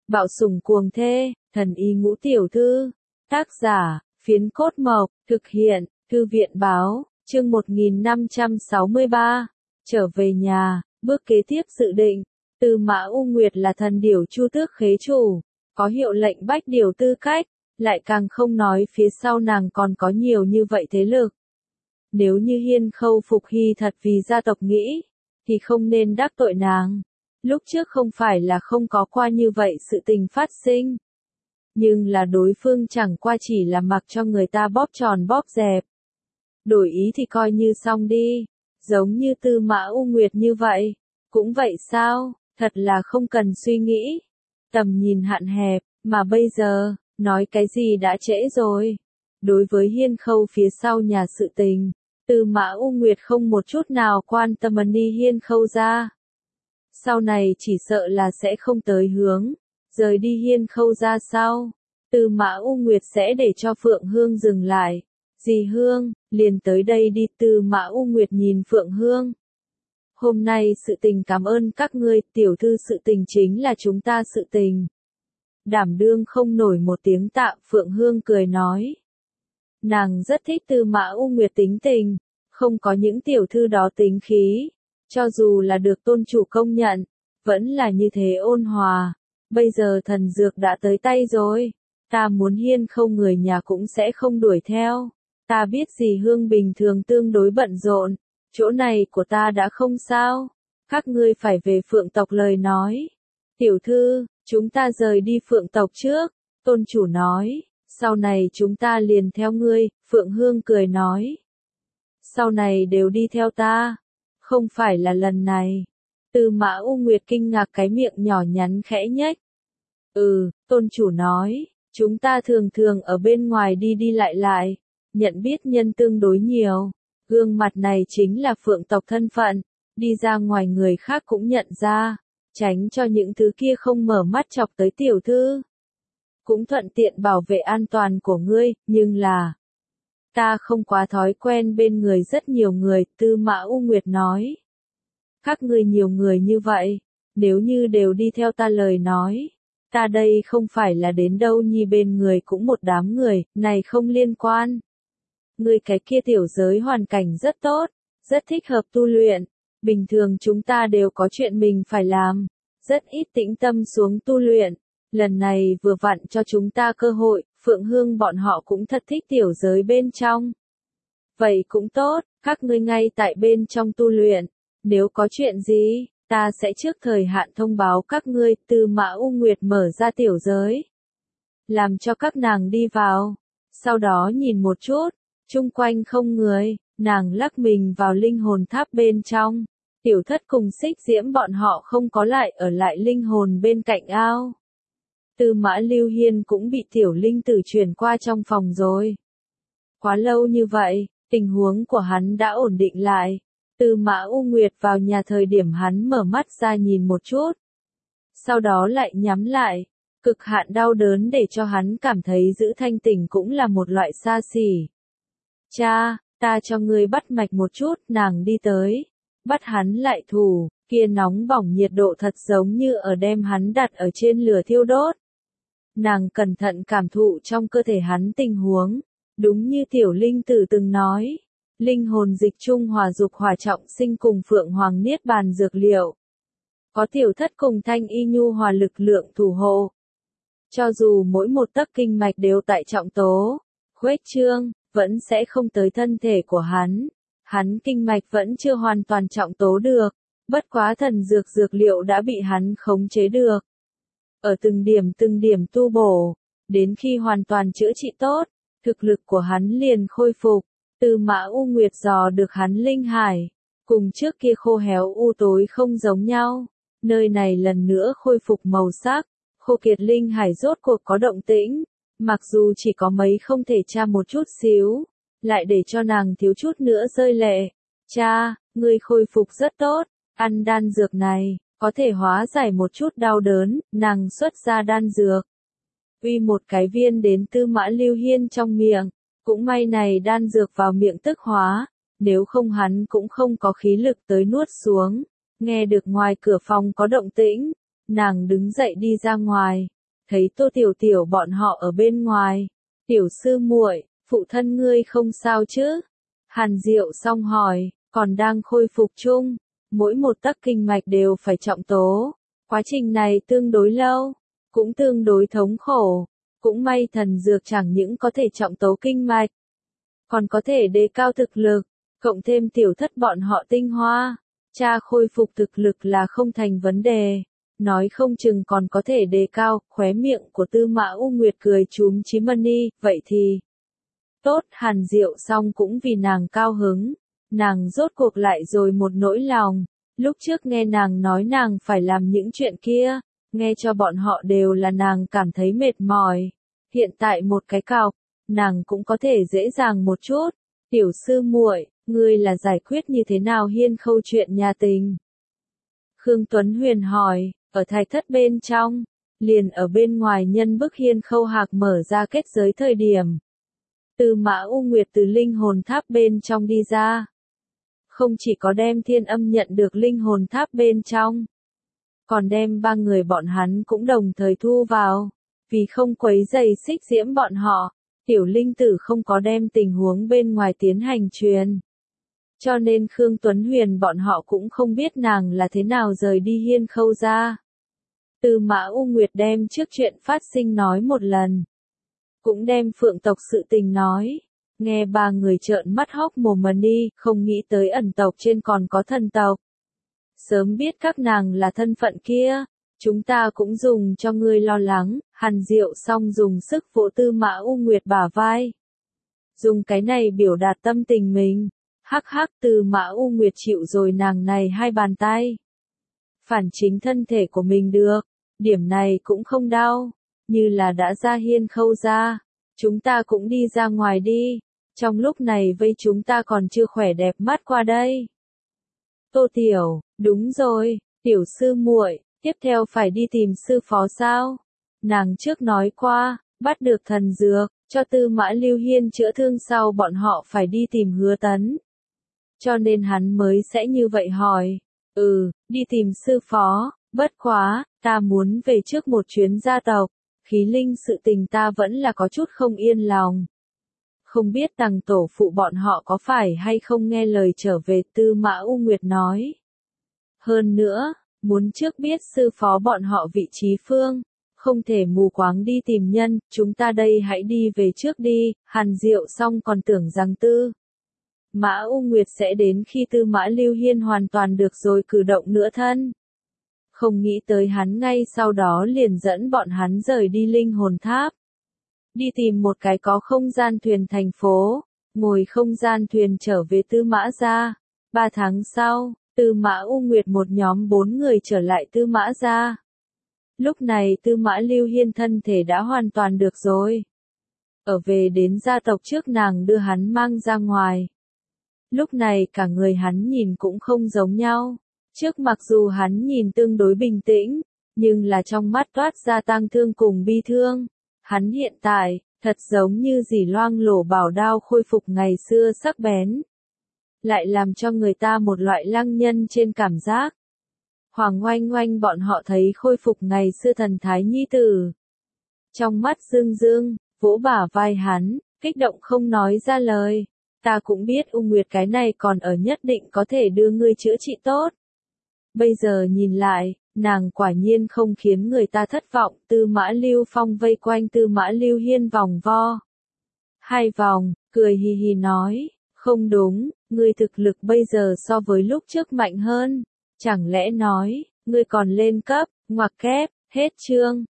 Bạo sủng cuồng thê, thần y ngũ tiểu thư. Tác giả, Phiến Cốt Mộc, thực hiện, Thư viện báo, chương 1563. Trở về nhà, bước kế tiếp dự định. Tư Mã U Nguyệt là thần điểu Chu Tước khế chủ, có hiệu lệnh bách điều tư cách, lại càng không nói phía sau nàng còn có nhiều như vậy thế lực. Nếu như Hiên Khâu Phục Hy thật vì gia tộc nghĩ, thì không nên đắc tội nàng. Lúc trước không phải là không có qua như vậy sự tình phát sinh. Nhưng là đối phương chẳng qua chỉ là mặc cho người ta bóp tròn bóp dẹp. Đổi ý thì coi như xong đi, giống như Tư Mã U Nguyệt như vậy. Cũng vậy sao, thật là không cần suy nghĩ. Tầm nhìn hạn hẹp, mà bây giờ, nói cái gì đã trễ rồi. Đối với Hiên Khâu phía sau nhà sự tình, Tư Mã U Nguyệt không một chút nào quan tâm đi Hiên Khâu ra. Sau này chỉ sợ là sẽ không tới hướng, rời đi Hiên Khâu ra sau. Tư Mã U Nguyệt sẽ để cho Phượng Hương dừng lại. Dì Hương, liền tới đây đi. Tư Mã U Nguyệt nhìn Phượng Hương. Hôm nay sự tình cảm ơn các ngươi, tiểu thư sự tình chính là chúng ta sự tình. Đảm đương không nổi một tiếng tạ, Phượng Hương cười nói. Nàng rất thích Tư Mã U Nguyệt tính tình, không có những tiểu thư đó tính khí. Cho dù là được tôn chủ công nhận, vẫn là như thế ôn hòa. Bây giờ thần dược đã tới tay rồi, ta muốn Hiên Khâu người nhà cũng sẽ không đuổi theo. Ta biết dì Hương bình thường tương đối bận rộn, chỗ này của ta đã không sao. Các ngươi phải về Phượng tộc lời nói. Tiểu thư, chúng ta rời đi Phượng tộc trước, tôn chủ nói, sau này chúng ta liền theo ngươi, Phượng Hương cười nói. Sau này đều đi theo ta. Không phải là lần này. Tư Mã U Nguyệt kinh ngạc cái miệng nhỏ nhắn khẽ nhếch. Tôn chủ nói, chúng ta thường thường ở bên ngoài đi đi lại, nhận biết nhân tương đối nhiều. Gương mặt này chính là Phượng tộc thân phận, đi ra ngoài người khác cũng nhận ra, tránh cho những thứ kia không mở mắt chọc tới tiểu thư. Cũng thuận tiện bảo vệ an toàn của ngươi, nhưng là... Ta không quá thói quen bên người rất nhiều người, Tư Mã U Nguyệt nói. Các ngươi nhiều người như vậy, nếu như đều đi theo ta lời nói, ta đây không phải là đến đâu nhi bên người cũng một đám người, này không liên quan. Ngươi cái kia tiểu giới hoàn cảnh rất tốt, rất thích hợp tu luyện, bình thường chúng ta đều có chuyện mình phải làm, rất ít tĩnh tâm xuống tu luyện. Lần này vừa vặn cho chúng ta cơ hội, Phượng Hương bọn họ cũng thật thích tiểu giới bên trong. Vậy cũng tốt, các ngươi ngay tại bên trong tu luyện, nếu có chuyện gì, ta sẽ trước thời hạn thông báo các ngươi. Tư Mã U Nguyệt mở ra tiểu giới, làm cho các nàng đi vào, sau đó nhìn một chút, chung quanh không người, nàng lắc mình vào linh hồn tháp bên trong. Tiểu Thất cùng Xích Diễm bọn họ không có lại ở lại linh hồn bên cạnh ao. Tư Mã Lưu Hiên cũng bị tiểu linh tử chuyển qua trong phòng rồi. Quá lâu như vậy, tình huống của hắn đã ổn định lại. Tư Mã U Nguyệt vào nhà thời điểm hắn mở mắt ra nhìn một chút. Sau đó lại nhắm lại. Cực hạn đau đớn để cho hắn cảm thấy giữ thanh tỉnh cũng là một loại xa xỉ. Cha, ta cho ngươi bắt mạch một chút, nàng đi tới. Bắt hắn lại thủ, kia nóng bỏng nhiệt độ thật giống như ở đem hắn đặt ở trên lửa thiêu đốt. Nàng cẩn thận cảm thụ trong cơ thể hắn tình huống, đúng như tiểu linh tử từng nói, linh hồn dịch trung hòa dục hòa trọng sinh cùng Phượng Hoàng Niết Bàn dược liệu. Có Tiểu Thất cùng Thanh Y nhu hòa lực lượng thủ hộ. Cho dù mỗi một tấc kinh mạch đều tại trọng tố, khuếch trương, vẫn sẽ không tới thân thể của hắn. Hắn kinh mạch vẫn chưa hoàn toàn trọng tố được, bất quá thần dược liệu đã bị hắn khống chế được. Ở từng điểm tu bổ, đến khi hoàn toàn chữa trị tốt, thực lực của hắn liền khôi phục. Tư Mã U Nguyệt dò được hắn linh hải, cùng trước kia khô héo u tối không giống nhau, nơi này lần nữa khôi phục màu sắc, khô kiệt linh hải rốt cuộc có động tĩnh, mặc dù chỉ có mấy không thể tra một chút xíu, lại để cho nàng thiếu chút nữa rơi lệ. Cha, ngươi khôi phục rất tốt, ăn đan dược này có thể hóa giải một chút đau đớn, nàng xuất ra đan dược. Uy một cái viên đến Tư Mã Lưu Hiên trong miệng, cũng may này đan dược vào miệng tức hóa, nếu không hắn cũng không có khí lực tới nuốt xuống. Nghe được ngoài cửa phòng có động tĩnh, nàng đứng dậy đi ra ngoài, thấy Tô Tiểu Tiểu bọn họ ở bên ngoài. Tiểu sư muội, phụ thân ngươi không sao chứ? Hàn Diệu Song hỏi, còn đang khôi phục chung, mỗi một tấc kinh mạch đều phải trọng tố. Quá trình này tương đối lâu, cũng tương đối thống khổ, cũng may thần dược chẳng những có thể trọng tố kinh mạch, còn có thể đề cao thực lực, cộng thêm tiểu thất bọn họ tinh hoa, cha khôi phục thực lực là không thành vấn đề, nói không chừng còn có thể đề cao. Khóe miệng của Tư Mã U Nguyệt cười chúm chí mani, vậy thì tốt. Hàn Diệu Song cũng vì nàng cao hứng, nàng rốt cuộc lại rồi một nỗi lòng, lúc trước nghe nàng nói nàng phải làm những chuyện kia, nghe cho bọn họ đều là nàng cảm thấy mệt mỏi, hiện tại một cái cọc, nàng cũng có thể dễ dàng một chút. Tiểu sư muội, ngươi là giải quyết như thế nào Hiên Khâu chuyện nhà tình? Khương Tuấn Huyền hỏi, ở Thạch Thất bên trong, liền ở bên ngoài nhân bức Hiên Khâu Hạc mở ra kết giới thời điểm. Tư Mã U Nguyệt từ linh hồn tháp bên trong đi ra. Không chỉ có đem Thiên Âm nhận được linh hồn tháp bên trong, còn đem ba người bọn hắn cũng đồng thời thu vào. Vì không quấy rầy Xích Diễm bọn họ, Tiểu Linh Tử không có đem tình huống bên ngoài tiến hành truyền. Cho nên Khương Tuấn Huyền bọn họ cũng không biết nàng là thế nào rời đi Hiên Khâu ra. Tư Mã U Nguyệt đem trước chuyện phát sinh nói một lần, cũng đem Phượng tộc sự tình nói. Nghe ba người trợn mắt hốc mồm mà đi, không nghĩ tới ẩn tộc trên còn có thần tộc. Sớm biết các nàng là thân phận kia, chúng ta cũng dùng cho ngươi lo lắng. Hàn Diệu Song dùng sức vỗ Tư Mã U Nguyệt bả vai, dùng cái này biểu đạt tâm tình mình. Hắc hắc, Tư Mã U Nguyệt chịu rồi nàng này hai bàn tay. Phản chính thân thể của mình được, điểm này cũng không đau, như là đã ra Hiên Khâu ra, chúng ta cũng đi ra ngoài đi, trong lúc này vây chúng ta còn chưa khỏe đẹp mắt qua đây. Tô Tiểu, đúng rồi, tiểu sư muội, tiếp theo phải đi tìm sư phó sao? Nàng trước nói qua, bắt được thần dược, cho Tư Mã Lưu Hiên chữa thương sau bọn họ phải đi tìm Hứa Tấn. Cho nên hắn mới sẽ như vậy hỏi. Đi tìm sư phó, bất quá, ta muốn về trước một chuyến gia tộc, khí linh sự tình ta vẫn là có chút không yên lòng. Không biết Tằng tổ phụ bọn họ có phải hay không nghe lời trở về, Tư Mã U Nguyệt nói. Hơn nữa, muốn trước biết sư phó bọn họ vị trí phương, không thể mù quáng đi tìm nhân, chúng ta đây hãy đi về trước đi. Hàn Diệu Song còn tưởng rằng Tư Mã U Nguyệt sẽ đến khi Tư Mã Lưu Hiên hoàn toàn được rồi cử động nữa thân. Không nghĩ tới hắn ngay sau đó liền dẫn bọn hắn rời đi linh hồn tháp. Đi tìm một cái có không gian thuyền thành phố, ngồi không gian thuyền trở về Tư Mã gia. 3 tháng sau, Tư Mã U Nguyệt một nhóm 4 người trở lại Tư Mã gia. Lúc này Tư Mã Lưu Hiên thân thể đã hoàn toàn được rồi. Ở về đến gia tộc trước nàng đưa hắn mang ra ngoài. Lúc này cả người hắn nhìn cũng không giống nhau. Trước mặc dù hắn nhìn tương đối bình tĩnh, nhưng là trong mắt toát ra tang thương cùng bi thương. Hắn hiện tại, thật giống như dỉ loang lổ bảo đao khôi phục ngày xưa sắc bén. Lại làm cho người ta một loại lăng nhân trên cảm giác. Hoàng Oanh Oanh bọn họ thấy khôi phục ngày xưa thần thái nhi tử. Trong mắt rưng rưng, vỗ bả vai hắn, kích động không nói ra lời. Ta cũng biết U Nguyệt cái này còn ở nhất định có thể đưa ngươi chữa trị tốt. Bây giờ nhìn lại, nàng quả nhiên không khiến người ta thất vọng. Tư Mã Lưu Phong vây quanh Tư Mã Lưu Hiên vòng vo 2 vòng, cười hì hì nói, không đúng, ngươi thực lực bây giờ so với lúc trước mạnh hơn. Chẳng lẽ nói, ngươi còn lên cấp, ngoặc kép, hết chương.